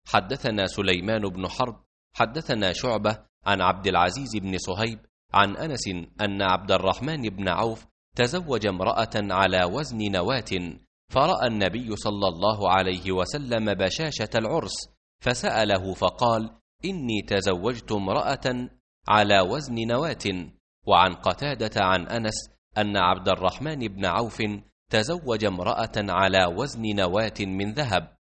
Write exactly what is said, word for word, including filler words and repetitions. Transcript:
حدثنا سليمان بن حرب حدثنا شعبة عن عبد العزيز بن صهيب عن أنس أن عبد الرحمن بن عوف تزوج امرأة على وزن نواة، فرأى النبي صلى الله عليه وسلم بشاشة العرس فسأله فقال: إني تزوجت امرأة على وزن نواة. وعن قتادة عن أنس أن عبد الرحمن بن عوف تزوج امرأة على وزن نواة من ذهب،